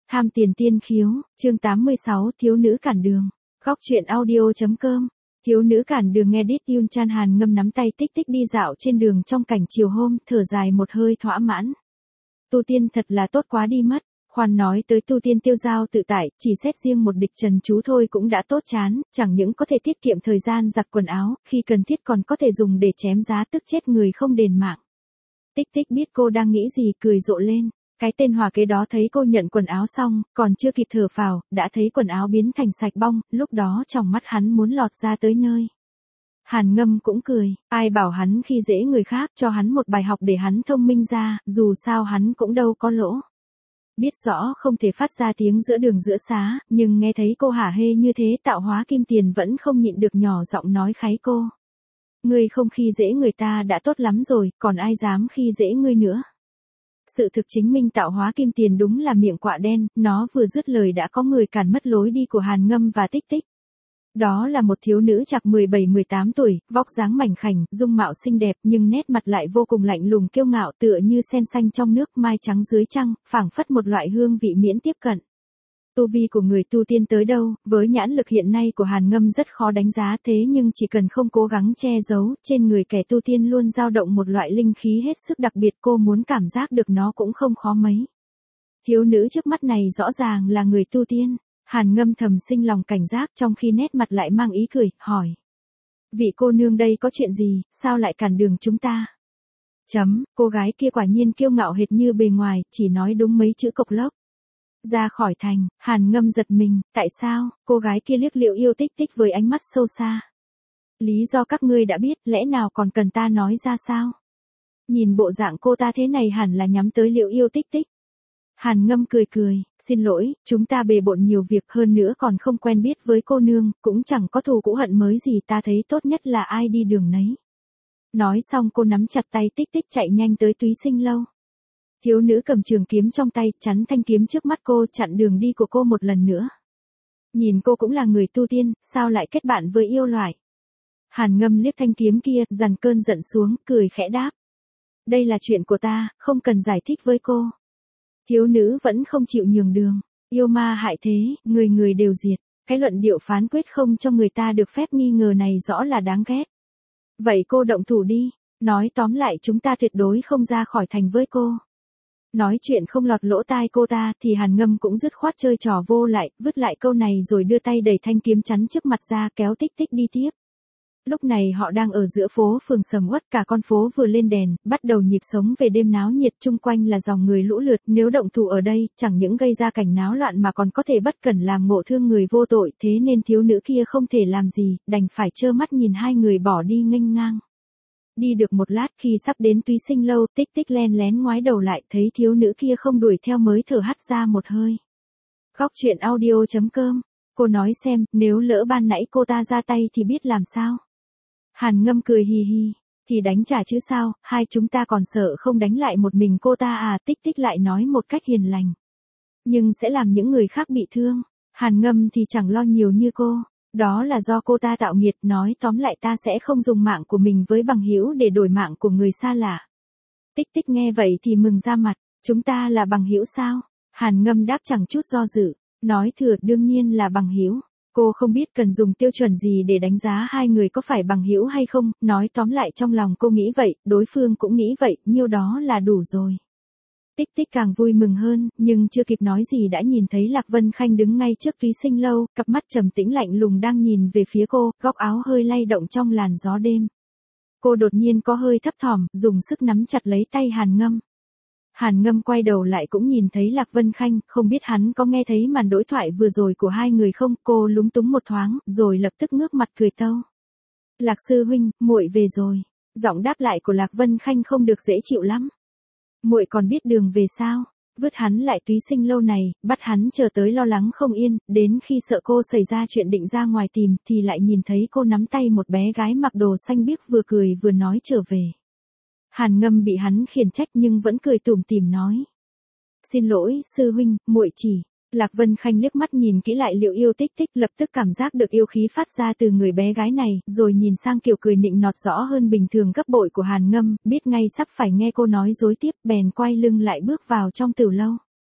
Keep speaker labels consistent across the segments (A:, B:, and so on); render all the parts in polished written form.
A: Tham tiền tiên khiếu, chương 86, thiếu nữ cản đường. Góc truyện audio.com. Thiếu nữ cản đường nghe Đít Yun Chan Hàn Ngâm nắm tay tích tích đi dạo trên đường trong cảnh chiều hôm, thở dài một hơi thỏa mãn. Tu tiên thật là tốt quá đi mất. Khoan nói tới tu tiên tiêu dao tự tại, chỉ xét riêng một địch trần chú thôi cũng đã tốt chán, chẳng những có thể tiết kiệm thời gian giặt quần áo, khi cần thiết còn có thể dùng để chém giá tức chết người không đền mạng. Tích tích biết cô đang nghĩ gì, cười rộ lên. Cái tên hòa kế đó thấy cô nhận quần áo xong, còn chưa kịp thở phào, đã thấy quần áo biến thành sạch bong, lúc đó trong mắt hắn muốn lọt ra tới nơi. Hàn Ngâm cũng cười, ai bảo hắn khi dễ người khác, cho hắn một bài học để hắn thông minh ra, dù sao hắn cũng đâu có lỗ. Biết rõ không thể phát ra tiếng giữa đường giữa xá, nhưng nghe thấy cô hả hê như thế tạo hóa kim tiền vẫn không nhịn được nhỏ giọng nói kháy cô. Ngươi không khi dễ người ta đã tốt lắm rồi, còn ai dám khi dễ ngươi nữa. Sự thực chứng minh tạo hóa kim tiền đúng là miệng quạ đen, nó vừa dứt lời đã có người cản mất lối đi của Hàn Ngâm và Tích Tích. Đó là một thiếu nữ chạc 17-18 tuổi, vóc dáng mảnh khảnh, dung mạo xinh đẹp nhưng nét mặt lại vô cùng lạnh lùng kiêu ngạo tựa như sen xanh trong nước mai trắng dưới trăng, phảng phất một loại hương vị miễn tiếp cận. Tu vi của người tu tiên tới đâu, với nhãn lực hiện nay của Hàn Ngâm rất khó đánh giá thế nhưng chỉ cần không cố gắng che giấu, trên người kẻ tu tiên luôn dao động một loại linh khí hết sức đặc biệt cô muốn cảm giác được nó cũng không khó mấy. Thiếu nữ trước mắt này rõ ràng là người tu tiên, Hàn Ngâm thầm sinh lòng cảnh giác trong khi nét mặt lại mang ý cười, hỏi. Vị cô nương đây có chuyện gì, sao lại cản đường chúng ta? Cô gái kia quả nhiên kiêu ngạo hệt như bề ngoài, chỉ nói đúng mấy chữ cộc lốc. Ra khỏi thành, Hàn Ngâm giật mình, tại sao? Cô gái kia liếc Liệu Yêu Tích Tích với ánh mắt sâu xa. Lý do các ngươi đã biết, lẽ nào còn cần ta nói ra sao? Nhìn bộ dạng cô ta thế này hẳn là nhắm tới Liệu Yêu Tích Tích. Hàn Ngâm cười cười, xin lỗi, chúng ta bề bộn nhiều việc hơn nữa còn không quen biết với cô nương, cũng chẳng có thù cũ hận mới gì, ta thấy tốt nhất là ai đi đường nấy. Nói xong cô nắm chặt tay Tích Tích chạy nhanh tới Túy Sinh Lâu. Thiếu nữ cầm trường kiếm trong tay, chắn thanh kiếm trước mắt cô, chặn đường đi của cô một lần nữa. Nhìn cô cũng là người tu tiên, sao lại kết bạn với yêu loại? Hàn Ngâm liếc thanh kiếm kia, dằn cơn giận xuống, cười khẽ đáp. Đây là chuyện của ta, không cần giải thích với cô. Thiếu nữ vẫn không chịu nhường đường. Yêu ma hại thế, người người đều diệt. Cái luận điệu phán quyết không cho người ta được phép nghi ngờ này rõ là đáng ghét. Vậy cô động thủ đi. Nói tóm lại chúng ta tuyệt đối không ra khỏi thành với cô. Nói chuyện không lọt lỗ tai cô ta thì Hàn Ngâm cũng dứt khoát chơi trò vô lại, vứt lại câu này rồi đưa tay đẩy thanh kiếm chắn trước mặt ra kéo Tích Tích đi tiếp. Lúc này họ đang ở giữa phố phường sầm uất, cả con phố vừa lên đèn, bắt đầu nhịp sống về đêm náo nhiệt, chung quanh là dòng người lũ lượt, nếu động thủ ở đây, chẳng những gây ra cảnh náo loạn mà còn có thể bất cẩn làm ngộ thương người vô tội, thế nên thiếu nữ kia không thể làm gì, đành phải trơ mắt nhìn hai người bỏ đi nghênh ngang. Đi được một lát khi sắp đến Túy Sinh Lâu, Tích Tích len lén ngoái đầu lại, thấy thiếu nữ kia không đuổi theo mới thở hắt ra một hơi. Góc truyện audio.com. Cô nói xem, nếu lỡ ban nãy cô ta ra tay thì biết làm sao? Hàn Ngâm cười hì hì, thì đánh trả chứ sao, hai chúng ta còn sợ không đánh lại một mình cô ta à? Tích Tích lại nói một cách hiền lành. Nhưng sẽ làm những người khác bị thương. Hàn Ngâm thì chẳng lo nhiều như cô. Đó là do cô ta tạo nghiệt, nói tóm lại ta sẽ không dùng mạng của mình với bằng hữu để đổi mạng của người xa lạ. Tích Tích nghe vậy thì mừng ra mặt, chúng ta là bằng hữu sao? Hàn Ngâm đáp chẳng chút do dự, nói thừa đương nhiên là bằng hữu. Cô không biết cần dùng tiêu chuẩn gì để đánh giá hai người có phải bằng hữu hay không, nói tóm lại trong lòng cô nghĩ vậy, đối phương cũng nghĩ vậy, nhiêu đó là đủ rồi. Tích Tích càng vui mừng hơn, nhưng chưa kịp nói gì đã nhìn thấy Lạc Vân Khanh đứng ngay trước Túy Sinh Lâu, cặp mắt trầm tĩnh lạnh lùng đang nhìn về phía cô, góc áo hơi lay động trong làn gió đêm. Cô đột nhiên có hơi thấp thỏm, dùng sức nắm chặt lấy tay Hàn Ngâm. Hàn Ngâm quay đầu lại cũng nhìn thấy Lạc Vân Khanh, không biết hắn có nghe thấy màn đối thoại vừa rồi của hai người không, cô lúng túng một thoáng, rồi lập tức ngước mặt cười tâu. Lạc sư huynh, muội về rồi. Giọng đáp lại của Lạc Vân Khanh không được dễ chịu lắm. Muội còn biết đường về sao? Vứt hắn lại Túy Sinh Lâu này, bắt hắn chờ tới lo lắng không yên, đến khi sợ cô xảy ra chuyện định ra ngoài tìm thì lại nhìn thấy cô nắm tay một bé gái mặc đồ xanh biếc vừa cười vừa nói trở về. Hàn Ngâm bị hắn khiển trách nhưng vẫn cười tủm tỉm nói. Xin lỗi, sư huynh, muội chỉ. Lạc Vân Khanh liếc mắt nhìn kỹ lại Liệu Yêu Tích Tích, lập tức cảm giác được yêu khí phát ra từ người bé gái này, rồi nhìn sang kiểu cười nịnh nọt rõ hơn bình thường gấp bội của Hàn Ngâm, biết ngay sắp phải nghe cô nói dối tiếp, bèn quay lưng lại bước vào trong tử lâu.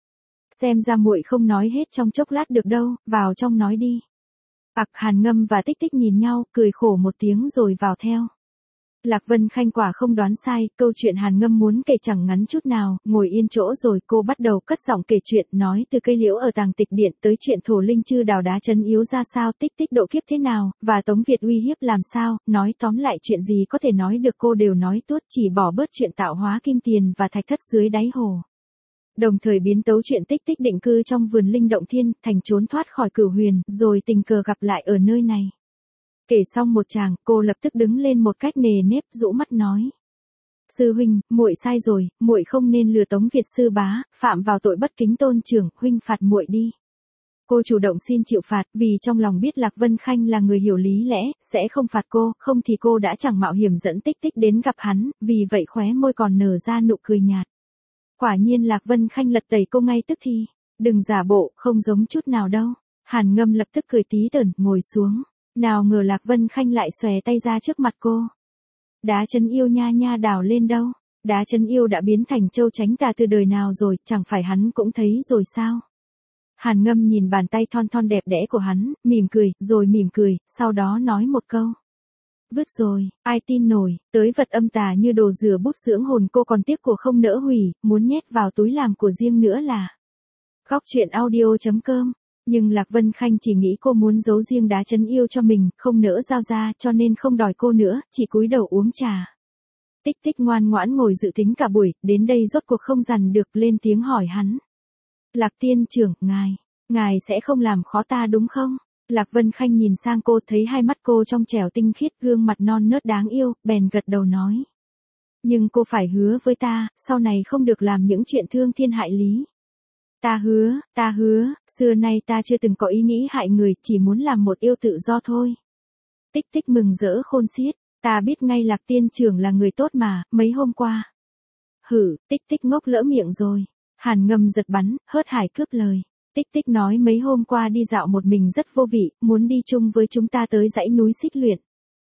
A: Xem ra muội không nói hết trong chốc lát được đâu, vào trong nói đi. Hàn Ngâm và Tích Tích nhìn nhau, cười khổ một tiếng rồi vào theo. Lạc Vân Khanh quả không đoán sai, câu chuyện Hàn Ngâm muốn kể chẳng ngắn chút nào, ngồi yên chỗ rồi cô bắt đầu cất giọng kể chuyện, nói từ cây liễu ở Tàng Tịch Điện tới chuyện thổ linh chư đào đá trấn yếu ra sao, Tích Tích độ kiếp thế nào, và Tống Việt uy hiếp làm sao, nói tóm lại chuyện gì có thể nói được cô đều nói tuốt, chỉ bỏ bớt chuyện tạo hóa kim tiền và thạch thất dưới đáy hồ. Đồng thời biến tấu chuyện Tích Tích định cư trong vườn linh động thiên, thành trốn thoát khỏi cửu huyền, rồi tình cờ gặp lại ở nơi này. Kể xong một tràng, cô lập tức đứng lên một cách nề nếp, rũ mắt nói: "Sư huynh, muội sai rồi, muội không nên lừa Tống Việt sư bá, phạm vào tội bất kính tôn trưởng, huynh phạt muội đi." Cô chủ động xin chịu phạt, vì trong lòng biết Lạc Vân Khanh là người hiểu lý lẽ, sẽ không phạt cô, không thì cô đã chẳng mạo hiểm dẫn Tích Tích đến gặp hắn, vì vậy khóe môi còn nở ra nụ cười nhạt. Quả nhiên Lạc Vân Khanh lật tẩy cô ngay tức thì. "Đừng giả bộ, không giống chút nào đâu." Hàn Ngâm lập tức cười tí tởn, ngồi xuống. Nào ngờ Lạc Vân Khanh lại xòe tay ra trước mặt cô. "Đá trấn yêu nha nha đào lên đâu? Đá trấn yêu đã biến thành châu tránh tà từ đời nào rồi, chẳng phải hắn cũng thấy rồi sao?" Hàn Ngâm nhìn bàn tay thon thon đẹp đẽ của hắn, mỉm cười, sau đó nói một câu: "Vứt rồi, ai tin nổi, tới vật âm tà như đồ rửa bút dưỡng hồn cô còn tiếc của không nỡ hủy, muốn nhét vào túi làm của riêng nữa là." Góc truyện audio.com. Nhưng Lạc Vân Khanh chỉ nghĩ cô muốn giấu riêng đá trấn yêu cho mình, không nỡ giao ra, cho nên không đòi cô nữa, chỉ cúi đầu uống trà. Tích Tích ngoan ngoãn ngồi dự tính cả buổi, đến đây rốt cuộc không dằn được, lên tiếng hỏi hắn: "Lạc tiên trưởng, ngài sẽ không làm khó ta đúng không?" Lạc Vân Khanh nhìn sang cô, thấy hai mắt cô trong trẻo tinh khiết, gương mặt non nớt đáng yêu, bèn gật đầu nói: "Nhưng cô phải hứa với ta, sau này không được làm những chuyện thương thiên hại lý." Ta hứa, xưa nay ta chưa từng có ý nghĩ hại người, chỉ muốn làm một yêu tự do thôi." Tích Tích mừng rỡ khôn xiết: "Ta biết ngay Lạc tiên trưởng là người tốt mà, mấy hôm qua." Tích Tích ngốc lỡ miệng rồi. Hàn Ngâm giật bắn, hớt hải cướp lời. Tích Tích nói mấy hôm qua đi dạo một mình rất vô vị, muốn đi chung với chúng ta tới dãy núi Xích Luyện.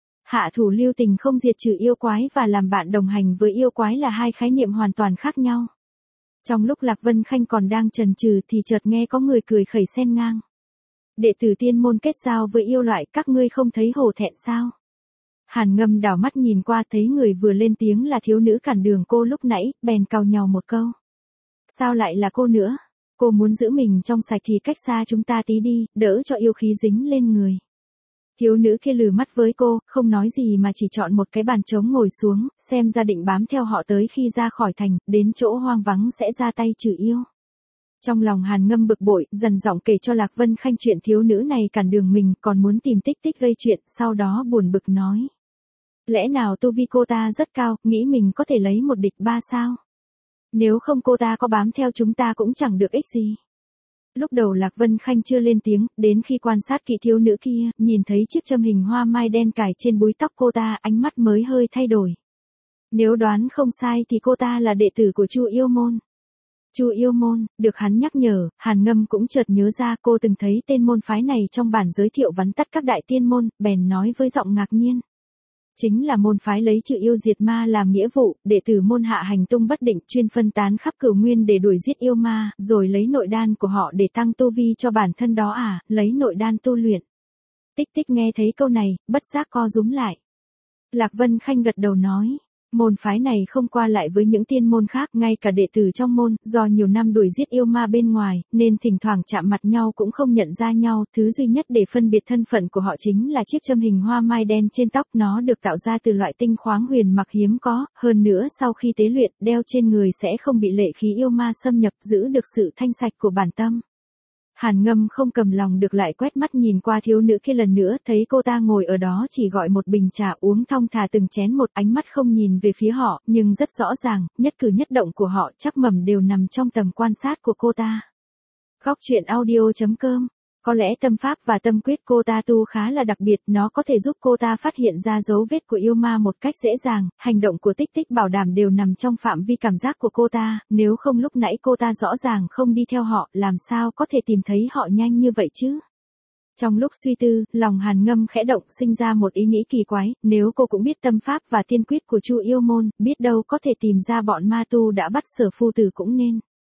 A: Hạ thủ lưu tình không diệt trừ yêu quái và làm bạn đồng hành với yêu quái là hai khái niệm hoàn toàn khác nhau. Trong lúc Lạc Vân Khanh còn đang chần chừ thì chợt nghe có người cười khẩy xen ngang: "Đệ tử tiên môn kết giao với yêu loại, các ngươi không thấy hổ thẹn sao?" Hàn Ngâm đảo mắt nhìn qua, thấy người vừa lên tiếng là thiếu nữ cản đường cô lúc nãy, bèn càu nhàu một câu: "Sao lại là cô nữa? Cô muốn giữ mình trong sạch thì cách xa chúng ta tí đi, đỡ cho yêu khí dính lên người." Thiếu nữ kia lừ mắt với cô, không nói gì mà chỉ chọn một cái bàn trống ngồi xuống, xem ra định bám theo họ tới khi ra khỏi thành, đến chỗ hoang vắng sẽ ra tay trừ yêu. Trong lòng Hàn Ngâm bực bội, dần giọng kể cho Lạc Vân Khanh chuyện thiếu nữ này cản đường mình, còn muốn tìm Tích Tích gây chuyện, sau đó buồn bực nói: "Lẽ nào tu vi cô ta rất cao, nghĩ mình có thể lấy một địch ba sao? Nếu không cô ta có bám theo chúng ta cũng chẳng được ích gì." Lúc đầu Lạc Vân Khanh chưa lên tiếng, đến khi quan sát kỹ thiếu nữ kia, nhìn thấy chiếc châm hình hoa mai đen cài trên búi tóc cô ta, ánh mắt mới hơi thay đổi. Nếu đoán không sai thì cô ta là đệ tử của Chu Yêu Môn. Chu Yêu Môn, được hắn nhắc nhở, Hàn Ngâm cũng chợt nhớ ra cô từng thấy tên môn phái này trong bản giới thiệu vắn tắt các đại tiên môn, bèn nói với giọng ngạc nhiên: "Chính là môn phái lấy trừ yêu diệt ma làm nghĩa vụ, đệ tử môn hạ hành tung bất định, chuyên phân tán khắp cửu nguyên để đuổi giết yêu ma, rồi lấy nội đan của họ để tăng tu vi cho bản thân đó à, lấy nội đan tu luyện." Tích Tích nghe thấy câu này, bất giác co rúm lại. Lạc Vân Khanh gật đầu nói: "Môn phái này không qua lại với những tiên môn khác, ngay cả đệ tử trong môn, do nhiều năm đuổi giết yêu ma bên ngoài, nên thỉnh thoảng chạm mặt nhau cũng không nhận ra nhau, thứ duy nhất để phân biệt thân phận của họ chính là chiếc châm hình hoa mai đen trên tóc, nó được tạo ra từ loại tinh khoáng huyền mặc hiếm có, hơn nữa sau khi tế luyện, đeo trên người sẽ không bị lệ khí yêu ma xâm nhập, giữ được sự thanh sạch của bản tâm." Hàn Ngâm không cầm lòng được lại quét mắt nhìn qua thiếu nữ kia lần nữa, thấy cô ta ngồi ở đó chỉ gọi một bình trà uống thong thả từng chén một, ánh mắt không nhìn về phía họ, nhưng rất rõ ràng, nhất cử nhất động của họ chắc mẩm đều nằm trong tầm quan sát của cô ta. Góc truyện audio.com. Có lẽ tâm pháp và tâm quyết cô ta tu khá là đặc biệt, nó có thể giúp cô ta phát hiện ra dấu vết của yêu ma một cách dễ dàng, hành động của Tích Tích bảo đảm đều nằm trong phạm vi cảm giác của cô ta, nếu không lúc nãy cô ta rõ ràng không đi theo họ, làm sao có thể tìm thấy họ nhanh như vậy chứ? Trong lúc suy tư, lòng Hàn Ngâm khẽ động, sinh ra một ý nghĩ kỳ quái, nếu cô cũng biết tâm pháp và tiên quyết của Chu Yêu Môn, biết đâu có thể tìm ra bọn ma tu đã bắt Sở phu tử cũng nên.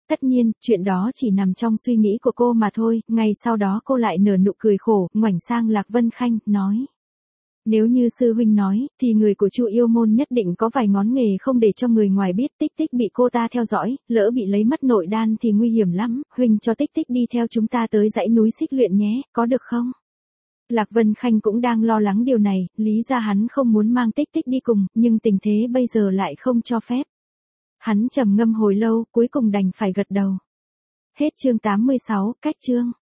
A: Tất nhiên, chuyện đó chỉ nằm trong suy nghĩ của cô mà thôi, ngay sau đó cô lại nở nụ cười khổ, ngoảnh sang Lạc Vân Khanh, nói. Nếu như sư huynh nói, thì người của Chu Yêu Môn nhất định có vài ngón nghề không để cho người ngoài biết. Tích Tích bị cô ta theo dõi, lỡ bị lấy mất nội đan thì nguy hiểm lắm, huynh cho Tích Tích đi theo chúng ta tới dãy núi Xích Luyện nhé, có được không? Lạc Vân Khanh cũng đang lo lắng điều này, lý ra hắn không muốn mang Tích Tích đi cùng, nhưng tình thế bây giờ lại không cho phép. Hắn trầm ngâm hồi lâu, cuối cùng đành phải gật đầu. Hết chương 86, cách chương.